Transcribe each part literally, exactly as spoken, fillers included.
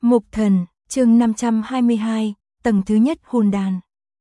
Mục Thần, chương năm trăm hai mươi hai, tầng thứ nhất hồn đàn.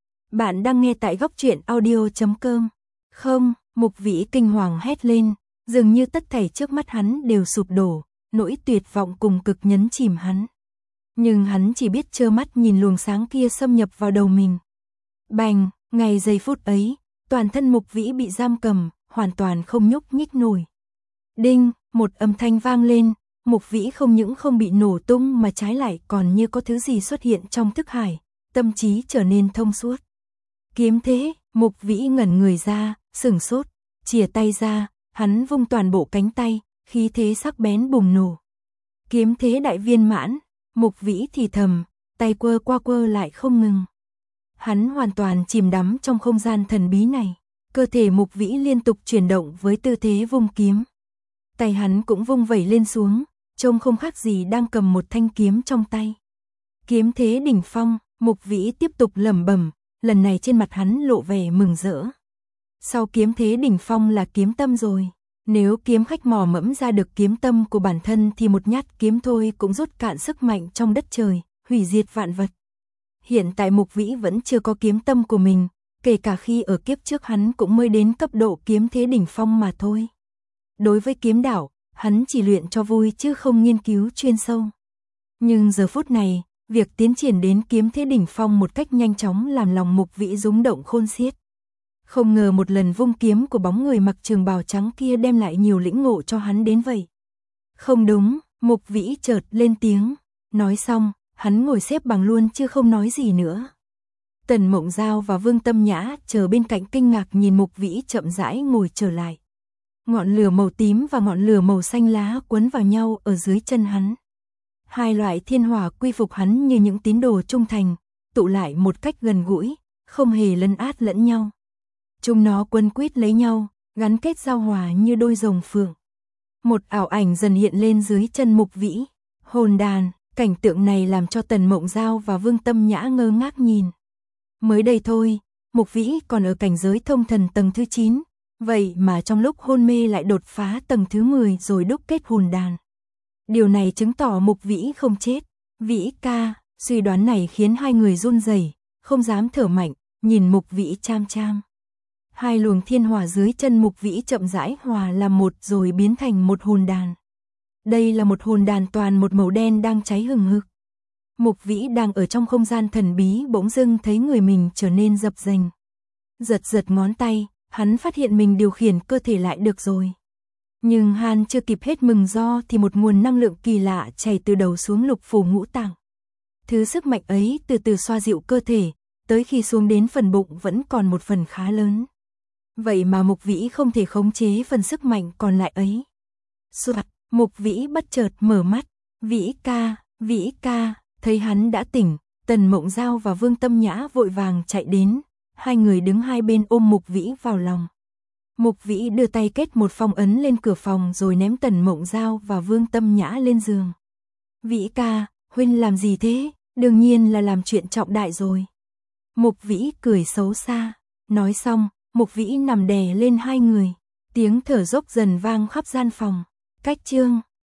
Bạn đang nghe tại góc truyện audio chấm com. Không, Mục Vĩ kinh hoàng hét lên, dường như tất thảy trước mắt hắn đều sụp đổ, nỗi tuyệt vọng cùng cực nhấn chìm hắn. Nhưng hắn chỉ biết trơ mắt nhìn luồng sáng kia xâm nhập vào đầu mình. Bành, ngay giây phút ấy, toàn thân Mục Vĩ bị giam cầm, hoàn toàn không nhúc nhích nổi. Đinh, một âm thanh vang lên. Mục Vĩ không những không bị nổ tung mà trái lại còn như có thứ gì xuất hiện trong thức hải, tâm trí trở nên thông suốt. Kiếm thế, Mục Vĩ ngẩn người ra, sửng sốt, chìa tay ra, hắn vung toàn bộ cánh tay, khí thế sắc bén bùng nổ. Kiếm thế đại viên mãn, Mục Vĩ thì thầm, tay quơ qua quơ lại không ngừng. Hắn hoàn toàn chìm đắm trong không gian thần bí này, cơ thể Mục Vĩ liên tục chuyển động với tư thế vung kiếm. Tay hắn cũng vung vẩy lên xuống, trông không khác gì đang cầm một thanh kiếm trong tay. Kiếm thế đỉnh phong, Mục Vĩ tiếp tục lẩm bẩm, lần này trên mặt hắn lộ vẻ mừng rỡ. Sau kiếm thế đỉnh phong là kiếm tâm rồi, nếu kiếm khách mò mẫm ra được kiếm tâm của bản thân thì một nhát kiếm thôi cũng rút cạn sức mạnh trong đất trời, hủy diệt vạn vật. Hiện tại Mục Vĩ vẫn chưa có kiếm tâm của mình, kể cả khi ở kiếp trước hắn cũng mới đến cấp độ kiếm thế đỉnh phong mà thôi. Đối với kiếm đạo, hắn chỉ luyện cho vui chứ không nghiên cứu chuyên sâu. Nhưng giờ phút này, việc tiến triển đến kiếm thế đỉnh phong một cách nhanh chóng làm lòng Mục Vĩ rung động khôn xiết. Không ngờ một lần vung kiếm của bóng người mặc trường bào trắng kia đem lại nhiều lĩnh ngộ cho hắn đến vậy. Không đúng, Mục Vĩ chợt lên tiếng, nói xong, hắn ngồi xếp bằng luôn chứ không nói gì nữa. Tần Mộng Giao và Vương Tâm Nhã chờ bên cạnh kinh ngạc nhìn Mục Vĩ chậm rãi ngồi trở lại. Ngọn lửa màu tím và ngọn lửa màu xanh lá quấn vào nhau ở dưới chân hắn. Hai loại thiên hỏa quy phục hắn như những tín đồ trung thành, tụ lại một cách gần gũi, không hề lấn át lẫn nhau. Chúng nó quấn quýt lấy nhau, gắn kết giao hòa như đôi rồng phượng. Một ảo ảnh dần hiện lên dưới chân Mục Vĩ. Hồn đàn, cảnh tượng này làm cho Tần Mộng Giao và Vương Tâm Nhã ngơ ngác nhìn. Mới đây thôi, Mục Vĩ còn ở cảnh giới thông thần tầng thứ chín. Vậy mà trong lúc hôn mê lại đột phá tầng thứ mười rồi đúc kết hồn đàn. Điều này chứng tỏ Mục Vĩ không chết. Vĩ ca, suy đoán này khiến hai người run rẩy, không dám thở mạnh, nhìn Mục Vĩ cham cham. Hai luồng thiên hỏa dưới chân Mục Vĩ chậm rãi hòa làm một rồi biến thành một hồn đàn. Đây là một hồn đàn toàn một màu đen đang cháy hừng hực. Mục Vĩ đang ở trong không gian thần bí bỗng dưng thấy người mình trở nên dập dềnh. Giật giật ngón tay, hắn phát hiện mình điều khiển cơ thể lại được rồi. Nhưng hắn chưa kịp hết mừng do thì một nguồn năng lượng kỳ lạ chảy từ đầu xuống lục phủ ngũ tạng. Thứ sức mạnh ấy từ từ xoa dịu cơ thể, tới khi xuống đến phần bụng vẫn còn một phần khá lớn. Vậy mà Mục Vĩ không thể khống chế phần sức mạnh còn lại ấy. Soạt, Mục Vĩ bất chợt mở mắt, Vĩ ca, Vĩ ca, thấy hắn đã tỉnh, Tần Mộng Giao và Vương Tâm Nhã vội vàng chạy đến. Hai người đứng hai bên ôm Mục Vĩ vào lòng. Mục Vĩ đưa tay kết một phong ấn lên cửa phòng rồi ném Tần Mộng Giao và Vương Tâm Nhã lên giường. Vĩ ca, huynh làm gì thế? Đương nhiên là làm chuyện trọng đại rồi. Mục Vĩ cười xấu xa. Nói xong, Mục Vĩ nằm đè lên hai người. Tiếng thở dốc dần vang khắp gian phòng. Cách chương